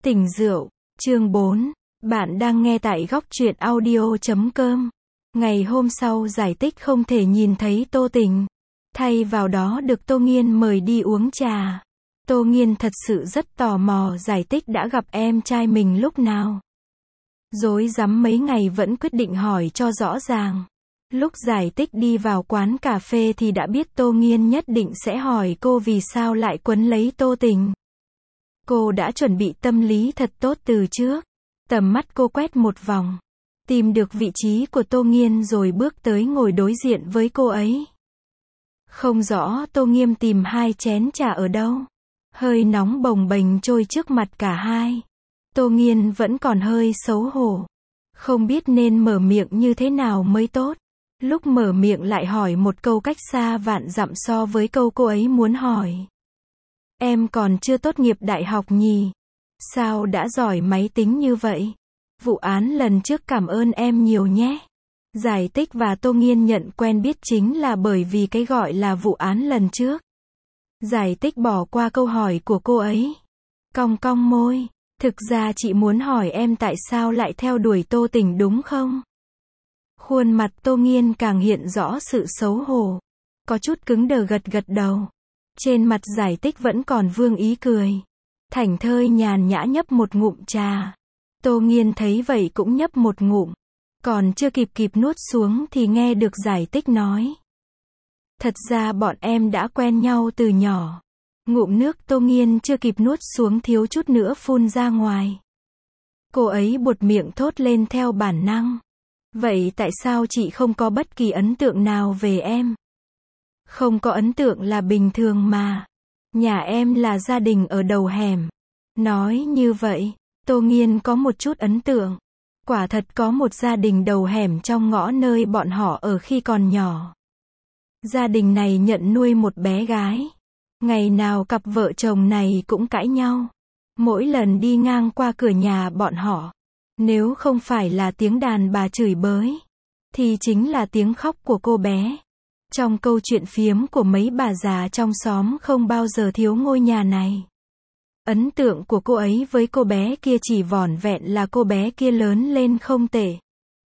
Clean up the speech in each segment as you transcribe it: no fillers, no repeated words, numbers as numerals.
Tỉnh rượu, chương 4. Bạn đang nghe tại góc truyện audio.com. Ngày hôm sau Giải Tích không thể nhìn thấy Tô Tình. Thay vào đó được Tô Nghiên mời đi uống trà. Tô Nghiên thật sự rất tò mò Giải Tích đã gặp em trai mình lúc nào. Rối rắm mấy ngày vẫn quyết định hỏi cho rõ ràng. Lúc Giải Tích đi vào quán cà phê thì đã biết Tô Nghiên nhất định sẽ hỏi cô vì sao lại quấn lấy Tô Tình. Cô đã chuẩn bị tâm lý thật tốt từ trước. Tầm mắt cô quét một vòng, tìm được vị trí của Tô Nghiên rồi bước tới ngồi đối diện với cô ấy. Không rõ Tô Nghiên tìm hai chén trà ở đâu. Hơi nóng bồng bềnh trôi trước mặt cả hai. Tô Nghiên vẫn còn hơi xấu hổ. Không biết nên mở miệng như thế nào mới tốt. Lúc mở miệng lại hỏi một câu cách xa vạn dặm so với câu cô ấy muốn hỏi. Em còn chưa tốt nghiệp đại học nhỉ? Sao đã giỏi máy tính như vậy? Vụ án lần trước cảm ơn em nhiều nhé. Giải Tích và Tô Nghiên nhận quen biết chính là bởi vì cái gọi là vụ án lần trước. Giải Tích bỏ qua câu hỏi của cô ấy. Cong cong môi. Thực ra chị muốn hỏi em tại sao lại theo đuổi Tô Tình đúng không? Khuôn mặt Tô Nghiên càng hiện rõ sự xấu hổ. Có chút cứng đờ gật gật đầu. Trên mặt Giải Tích vẫn còn vương ý cười. Thảnh thơi nhàn nhã nhấp một ngụm trà. Tô Nghiên thấy vậy cũng nhấp một ngụm. Còn chưa kịp nuốt xuống thì nghe được Giải Tích nói. Thật ra bọn em đã quen nhau từ nhỏ. Ngụm nước Tô Nghiên chưa kịp nuốt xuống thiếu chút nữa phun ra ngoài. Cô ấy buột miệng thốt lên theo bản năng. Vậy tại sao chị không có bất kỳ ấn tượng nào về em? Không có ấn tượng là bình thường mà. Nhà em là gia đình ở đầu hẻm. Nói như vậy, Tô Nghiên có một chút ấn tượng. Quả thật có một gia đình đầu hẻm trong ngõ nơi bọn họ ở khi còn nhỏ. Gia đình này nhận nuôi một bé gái. Ngày nào cặp vợ chồng này cũng cãi nhau. Mỗi lần đi ngang qua cửa nhà bọn họ, nếu không phải là tiếng đàn bà chửi bới, thì chính là tiếng khóc của cô bé. Trong câu chuyện phiếm của mấy bà già trong xóm không bao giờ thiếu ngôi nhà này. Ấn tượng của cô ấy với cô bé kia chỉ vỏn vẹn là cô bé kia lớn lên không tệ.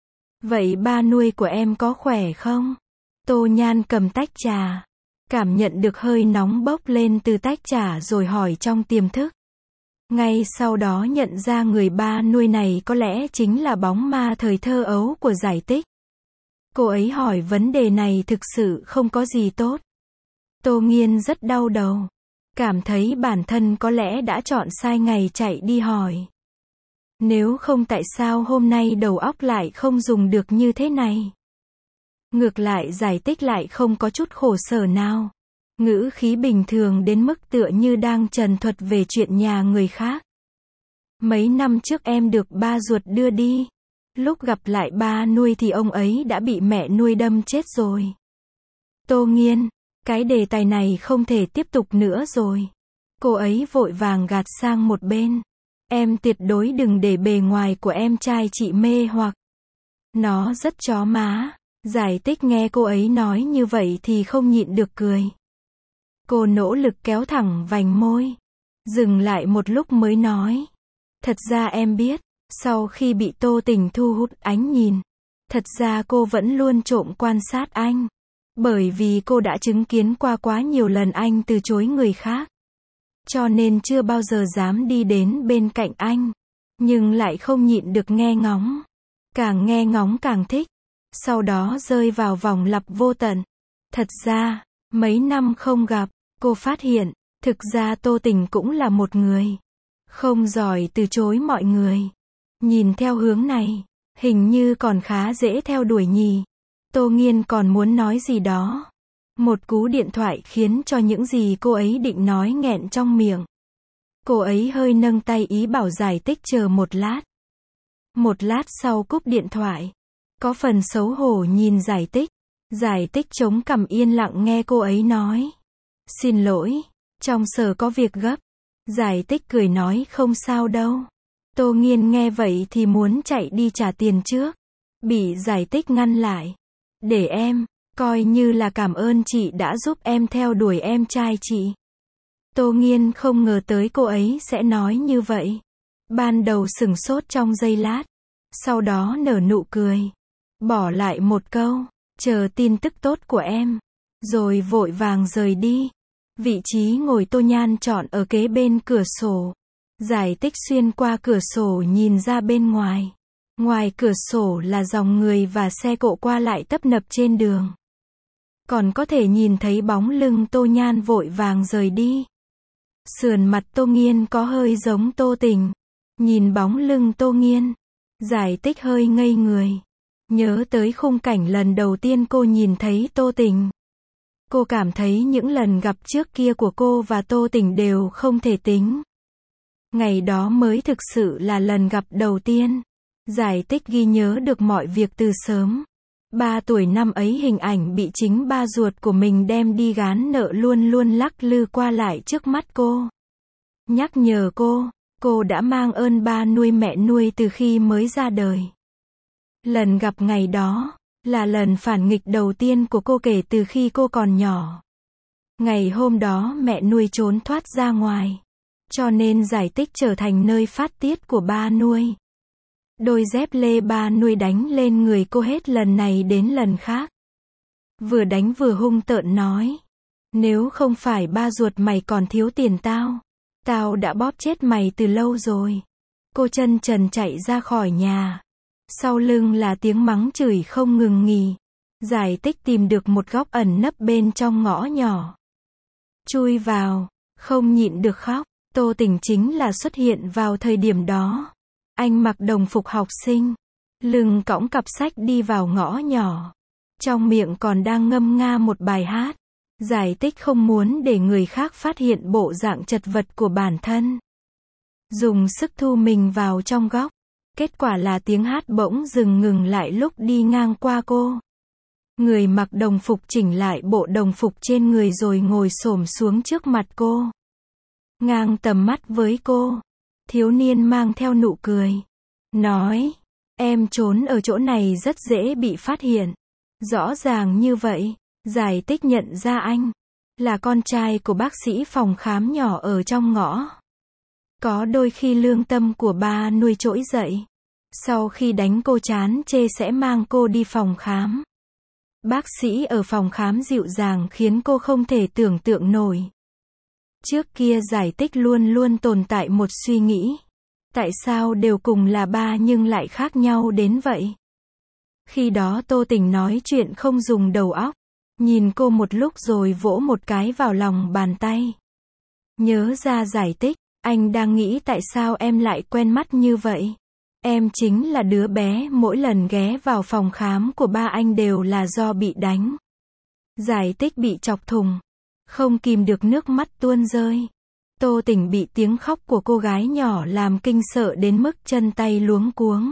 Vậy ba nuôi của em có khỏe không? Tô Nhan cầm tách trà, cảm nhận được hơi nóng bốc lên từ tách trà rồi hỏi trong tiềm thức. Ngay sau đó nhận ra người ba nuôi này có lẽ chính là bóng ma thời thơ ấu của Giải Tích. Cô ấy hỏi vấn đề này thực sự không có gì tốt. Tô Nghiên rất đau đầu. Cảm thấy bản thân có lẽ đã chọn sai ngày chạy đi hỏi. Nếu không tại sao hôm nay đầu óc lại không dùng được như thế này. Ngược lại Giải Tích lại không có chút khổ sở nào. Ngữ khí bình thường đến mức tựa như đang trần thuật về chuyện nhà người khác. Mấy năm trước em được ba ruột đưa đi. Lúc gặp lại ba nuôi thì ông ấy đã bị mẹ nuôi đâm chết rồi. Tô Nghiên, cái đề tài này không thể tiếp tục nữa rồi. Cô ấy vội vàng gạt sang một bên. Em tuyệt đối đừng để bề ngoài của em trai chị mê hoặc. Nó rất chó má. Giải Tích nghe cô ấy nói như vậy thì không nhịn được cười. Cô nỗ lực kéo thẳng vành môi. Dừng lại một lúc mới nói. Thật ra em biết, sau khi bị Tô Tình thu hút ánh nhìn, thật ra cô vẫn luôn trộm quan sát anh. Bởi vì cô đã chứng kiến qua quá nhiều lần anh từ chối người khác. Cho nên chưa bao giờ dám đi đến bên cạnh anh. Nhưng lại không nhịn được nghe ngóng. Càng nghe ngóng càng thích. Sau đó rơi vào vòng lặp vô tận. Thật ra, mấy năm không gặp, cô phát hiện, thực ra Tô Tình cũng là một người không giỏi từ chối mọi người. Nhìn theo hướng này, hình như còn khá dễ theo đuổi nhỉ. Tô Nghiên còn muốn nói gì đó. Một cú điện thoại khiến cho những gì cô ấy định nói nghẹn trong miệng. Cô ấy hơi nâng tay ý bảo Giải Tích chờ một lát. Một lát sau cúp điện thoại. Có phần xấu hổ nhìn Giải Tích. Giải Tích chống cằm yên lặng nghe cô ấy nói. Xin lỗi, trong sở có việc gấp. Giải Tích cười nói không sao đâu. Tô Nghiên nghe vậy thì muốn chạy đi trả tiền trước. Bị Giải Tích ngăn lại. Để em, coi như là cảm ơn chị đã giúp em theo đuổi em trai chị. Tô Nghiên không ngờ tới cô ấy sẽ nói như vậy. Ban đầu sửng sốt trong giây lát, sau đó nở nụ cười, bỏ lại một câu, chờ tin tức tốt của em, rồi vội vàng rời đi. Vị trí ngồi Tô Nhan chọn ở kế bên cửa sổ. Giải Tích xuyên qua cửa sổ nhìn ra bên ngoài. Ngoài cửa sổ là dòng người và xe cộ qua lại tấp nập trên đường. Còn có thể nhìn thấy bóng lưng Tô Nhan vội vàng rời đi. Sườn mặt Tô Nghiên có hơi giống Tô Tình. Nhìn bóng lưng Tô Nghiên, Giải Tích hơi ngây người. Nhớ tới khung cảnh lần đầu tiên cô nhìn thấy Tô Tình. Cô cảm thấy những lần gặp trước kia của cô và Tô Tình đều không thể tính. Ngày đó mới thực sự là lần gặp đầu tiên. Giải Tích ghi nhớ được mọi việc từ sớm. 3 tuổi năm ấy hình ảnh bị chính ba ruột của mình đem đi gán nợ luôn luôn lắc lư qua lại trước mắt cô. Nhắc nhở cô đã mang ơn ba nuôi mẹ nuôi từ khi mới ra đời. Lần gặp ngày đó, là lần phản nghịch đầu tiên của cô kể từ khi cô còn nhỏ. Ngày hôm đó mẹ nuôi trốn thoát ra ngoài. Cho nên Giải Tích trở thành nơi phát tiết của ba nuôi. Đôi dép lê ba nuôi đánh lên người cô hết lần này đến lần khác. Vừa đánh vừa hung tợn nói. Nếu không phải ba ruột mày còn thiếu tiền tao đã bóp chết mày từ lâu rồi. Cô chân trần chạy ra khỏi nhà. Sau lưng là tiếng mắng chửi không ngừng nghỉ. Giải Tích tìm được một góc ẩn nấp bên trong ngõ nhỏ. Chui vào, không nhịn được khóc. Tô Tình chính là xuất hiện vào thời điểm đó. Anh mặc đồng phục học sinh, lưng cõng cặp sách đi vào ngõ nhỏ. Trong miệng còn đang ngâm nga một bài hát. Giải Tích không muốn để người khác phát hiện bộ dạng chật vật của bản thân. Dùng sức thu mình vào trong góc. Kết quả là tiếng hát bỗng dừng ngừng lại lúc đi ngang qua cô. Người mặc đồng phục chỉnh lại bộ đồng phục trên người rồi ngồi xổm xuống trước mặt cô. Ngang tầm mắt với cô. Thiếu niên mang theo nụ cười. Nói, em trốn ở chỗ này rất dễ bị phát hiện. Rõ ràng như vậy, Giải Tích nhận ra anh là con trai của bác sĩ phòng khám nhỏ ở trong ngõ. Có đôi khi lương tâm của ba nuôi trỗi dậy. Sau khi đánh cô chán chê sẽ mang cô đi phòng khám. Bác sĩ ở phòng khám dịu dàng khiến cô không thể tưởng tượng nổi. Trước kia Giải Tích luôn luôn tồn tại một suy nghĩ. Tại sao đều cùng là ba nhưng lại khác nhau đến vậy? Khi đó Tô Tình nói chuyện không dùng đầu óc. Nhìn cô một lúc rồi vỗ một cái vào lòng bàn tay. Nhớ ra Giải Tích, anh đang nghĩ tại sao em lại quen mắt như vậy? Em chính là đứa bé mỗi lần ghé vào phòng khám của ba anh đều là do bị đánh. Giải Tích bị chọc thùng. Không kìm được nước mắt tuôn rơi. Tô Tình bị tiếng khóc của cô gái nhỏ làm kinh sợ đến mức chân tay luống cuống.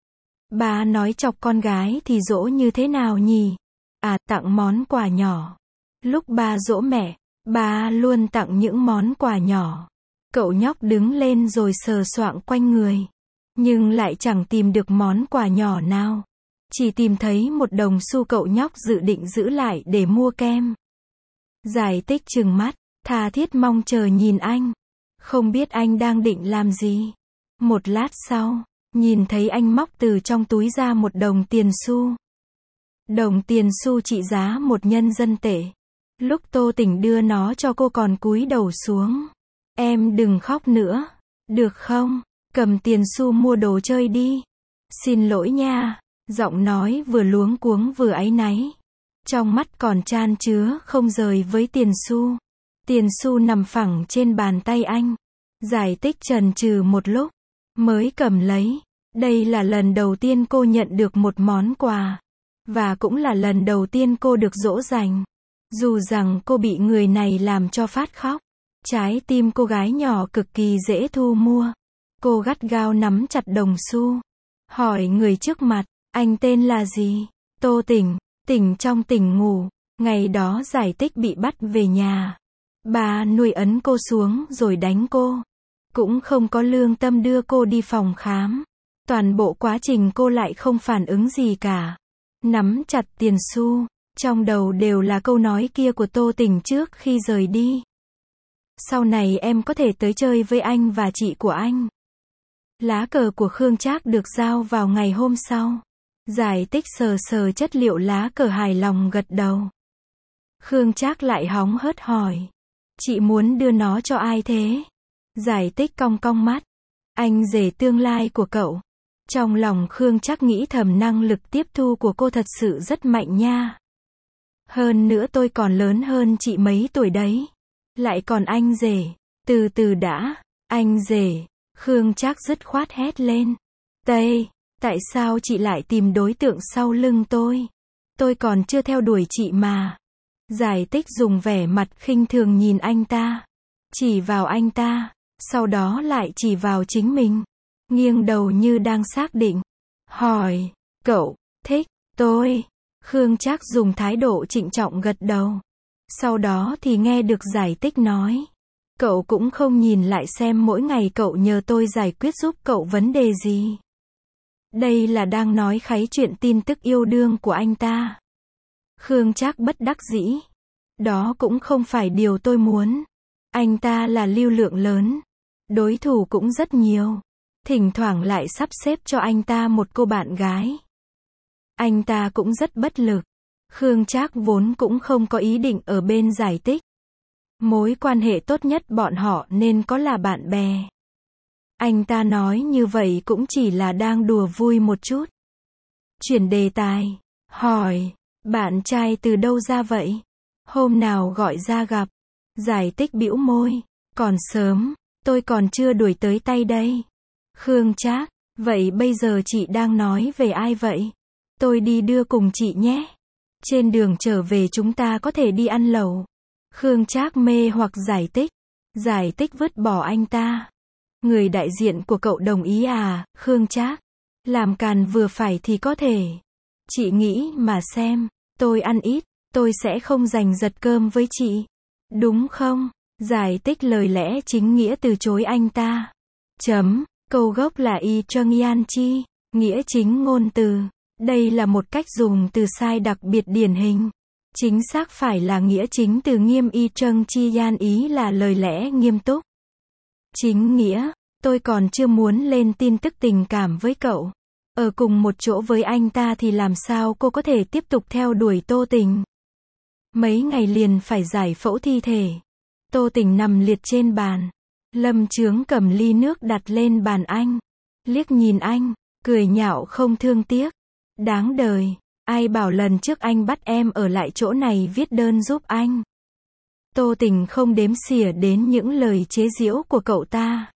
Ba nói chọc con gái thì dỗ như thế nào nhỉ? À, tặng món quà nhỏ. Lúc ba dỗ mẹ, ba luôn tặng những món quà nhỏ. Cậu nhóc đứng lên rồi sờ soạng quanh người. Nhưng lại chẳng tìm được món quà nhỏ nào. Chỉ tìm thấy một đồng xu cậu nhóc dự định giữ lại để mua kem. Giải Tích trừng mắt, tha thiết mong chờ nhìn anh. Không biết anh đang định làm gì. Một lát sau, nhìn thấy anh móc từ trong túi ra một đồng tiền xu. Đồng tiền xu trị giá 1 nhân dân tệ. Lúc Tô Tình đưa nó cho cô còn cúi đầu xuống. Em đừng khóc nữa, được không? Cầm tiền xu mua đồ chơi đi. Xin lỗi nha. Giọng nói vừa luống cuống vừa áy náy. Trong mắt còn chan chứa không rời với tiền xu. Tiền xu nằm phẳng trên bàn tay anh. Giải Tích chần chừ một lúc, mới cầm lấy. Đây là lần đầu tiên cô nhận được một món quà. Và cũng là lần đầu tiên cô được dỗ dành. Dù rằng cô bị người này làm cho phát khóc. Trái tim cô gái nhỏ cực kỳ dễ thu mua. Cô gắt gao nắm chặt đồng xu. Hỏi người trước mặt, anh tên là gì? Tô Tình. Tỉnh trong tỉnh ngủ. Ngày đó Giải Tích bị bắt về nhà. Bà nuôi ấn cô xuống rồi đánh cô. Cũng không có lương tâm đưa cô đi phòng khám. Toàn bộ quá trình cô lại không phản ứng gì cả. Nắm chặt tiền xu. Trong đầu đều là câu nói kia của Tô Tình trước khi rời đi. Sau này em có thể tới chơi với anh và chị của anh. Lá cờ của Khương Trác được giao vào ngày hôm sau. Giải Tích sờ sờ chất liệu lá cờ hài lòng gật đầu. Khương Trác lại hóng hớt hỏi. Chị muốn đưa nó cho ai thế? Giải Tích cong cong mắt. Anh rể tương lai của cậu. Trong lòng Khương Trác nghĩ thầm năng lực tiếp thu của cô thật sự rất mạnh nha. Hơn nữa tôi còn lớn hơn chị mấy tuổi đấy. Lại còn anh rể. Từ từ đã. Anh rể. Khương Trác dứt khoát hét lên. Tây, tại sao chị lại tìm đối tượng sau lưng tôi? Tôi còn chưa theo đuổi chị mà. Giải Tích dùng vẻ mặt khinh thường nhìn anh ta. Chỉ vào anh ta. Sau đó lại chỉ vào chính mình. Nghiêng đầu như đang xác định. Hỏi, cậu, thích, tôi. Khương Trác dùng thái độ trịnh trọng gật đầu. Sau đó thì nghe được Giải Tích nói. Cậu cũng không nhìn lại xem mỗi ngày cậu nhờ tôi giải quyết giúp cậu vấn đề gì. Đây là đang nói kháy chuyện tin tức yêu đương của anh ta. Khương Trác bất đắc dĩ. Đó cũng không phải điều tôi muốn. Anh ta là lưu lượng lớn. Đối thủ cũng rất nhiều. Thỉnh thoảng lại sắp xếp cho anh ta một cô bạn gái. Anh ta cũng rất bất lực. Khương Trác vốn cũng không có ý định ở bên Giải Tích. Mối quan hệ tốt nhất bọn họ nên có là bạn bè. Anh ta nói như vậy cũng chỉ là đang đùa vui một chút. Chuyển đề tài. Hỏi, bạn trai từ đâu ra vậy? Hôm nào gọi ra gặp. Giải Tích bĩu môi. Còn sớm, tôi còn chưa đuổi tới tay đây. Khương Trác, vậy bây giờ chị đang nói về ai vậy? Tôi đi đưa cùng chị nhé. Trên đường trở về chúng ta có thể đi ăn lẩu. Khương Trác mê hoặc Giải Tích. Giải Tích vứt bỏ anh ta. Người đại diện của cậu đồng ý à, Khương Trác? Làm càn vừa phải thì có thể. Chị nghĩ mà xem, tôi ăn ít, tôi sẽ không giành giật cơm với chị. Đúng không? Giải Tích lời lẽ chính nghĩa từ chối anh ta. Câu gốc là y trâng yan chi, nghĩa chính ngôn từ. Đây là một cách dùng từ sai đặc biệt điển hình. Chính xác phải là nghĩa chính từ nghiêm y trâng chi yan, ý là lời lẽ nghiêm túc. Chính nghĩa, tôi còn chưa muốn lên tin tức tình cảm với cậu. Ở cùng một chỗ với anh ta thì làm sao cô có thể tiếp tục theo đuổi Tô Tình. Mấy ngày liền phải giải phẫu thi thể. Tô Tình nằm liệt trên bàn. Lâm Chướng cầm ly nước đặt lên bàn anh. Liếc nhìn anh, cười nhạo không thương tiếc. Đáng đời, ai bảo lần trước anh bắt em ở lại chỗ này viết đơn giúp anh. Tô Tình không đếm xỉa đến những lời chế giễu của cậu ta.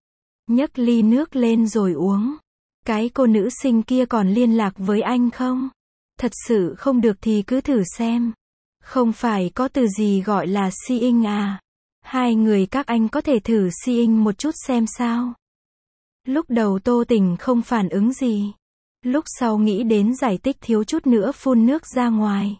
Nhấc ly nước lên rồi uống. Cái cô nữ sinh kia còn liên lạc với anh không? Thật sự không được thì cứ thử xem. Không phải có từ gì gọi là seeing à? Hai người các anh có thể thử seeing một chút xem sao. Lúc đầu Tô Tình không phản ứng gì. Lúc sau nghĩ đến Giải Tích thiếu chút nữa phun nước ra ngoài.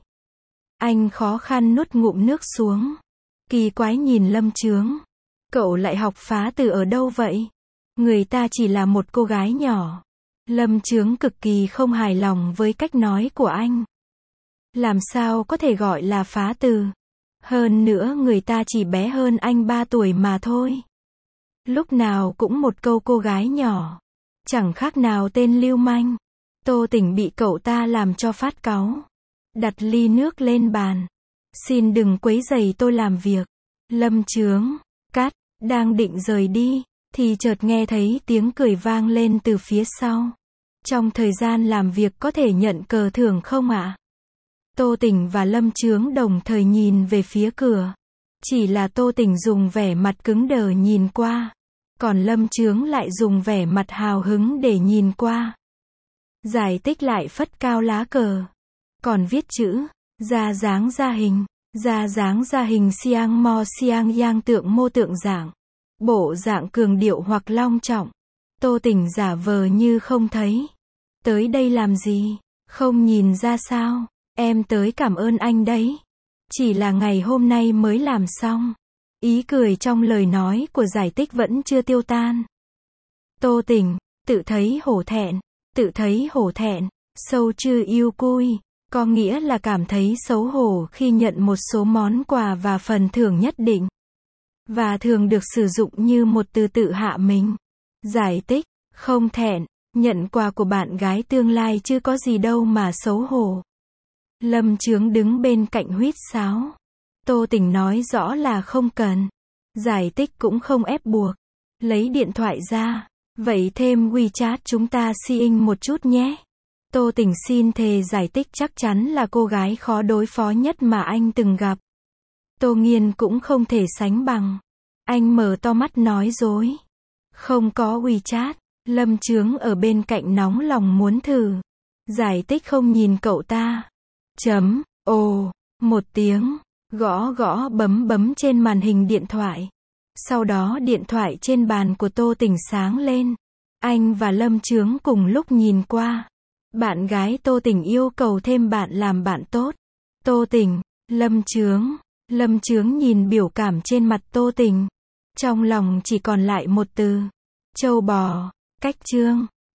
Anh khó khăn nuốt ngụm nước xuống. Kỳ quái nhìn Lâm Chướng. Cậu lại học phá từ ở đâu vậy? Người ta chỉ là một cô gái nhỏ. Lâm Chướng cực kỳ không hài lòng với cách nói của anh. Làm sao có thể gọi là phá từ? Hơn nữa người ta chỉ bé hơn anh 3 tuổi mà thôi. Lúc nào cũng một câu cô gái nhỏ. Chẳng khác nào tên lưu manh. Tô Tình bị cậu ta làm cho phát cáu. Đặt ly nước lên bàn. Xin đừng quấy rầy tôi làm việc. Lâm Chướng, cắt, đang định rời đi, thì chợt nghe thấy tiếng cười vang lên từ phía sau. Trong thời gian làm việc có thể nhận cờ thưởng không ạ? Tô Tình và Lâm Chướng đồng thời nhìn về phía cửa. Chỉ là Tô Tình dùng vẻ mặt cứng đờ nhìn qua. Còn Lâm Chướng lại dùng vẻ mặt hào hứng để nhìn qua. Giải Tích lại phất cao lá cờ. Còn viết chữ, ra dáng ra hình. Ra dáng ra hình siang mo siang yang, tượng mô tượng dạng. Bộ dạng cường điệu hoặc long trọng. Tô Tình giả vờ như không thấy. Tới đây làm gì? Không nhìn ra sao? Em tới cảm ơn anh đấy. Chỉ là ngày hôm nay mới làm xong. Ý cười trong lời nói của Giải Tích vẫn chưa tiêu tan. Tô Tình, tự thấy hổ thẹn. Tự thấy hổ thẹn, sâu chư yêu cui. Có nghĩa là cảm thấy xấu hổ khi nhận một số món quà và phần thưởng nhất định. Và thường được sử dụng như một từ tự hạ mình. Giải Tích, Không thẹn, nhận quà của bạn gái tương lai chứ có gì đâu mà xấu hổ. Lâm Chướng đứng bên cạnh huýt sáo. Tô Tình nói rõ là không cần. Giải Tích cũng không ép buộc. Lấy điện thoại ra. Vậy thêm WeChat chúng ta seeing một chút nhé. Tô Tình xin thề Giải Tích chắc chắn là cô gái khó đối phó nhất mà anh từng gặp. Tô Nghiên cũng không thể sánh bằng. Anh mở to mắt nói dối. Không có WeChat. Lâm Chướng ở bên cạnh nóng lòng muốn thử. Giải Tích không nhìn cậu ta. Ồ, một tiếng. Gõ gõ bấm bấm trên màn hình điện thoại. Sau đó điện thoại trên bàn của Tô Tình sáng lên. Anh và Lâm Chướng cùng lúc nhìn qua. Bạn gái Tô Tình yêu cầu thêm bạn làm bạn tốt. Tô Tình, Lâm Chướng. Lâm Chướng nhìn biểu cảm trên mặt Tô Tình. Trong lòng chỉ còn lại một từ. Trâu bò. Cách chương.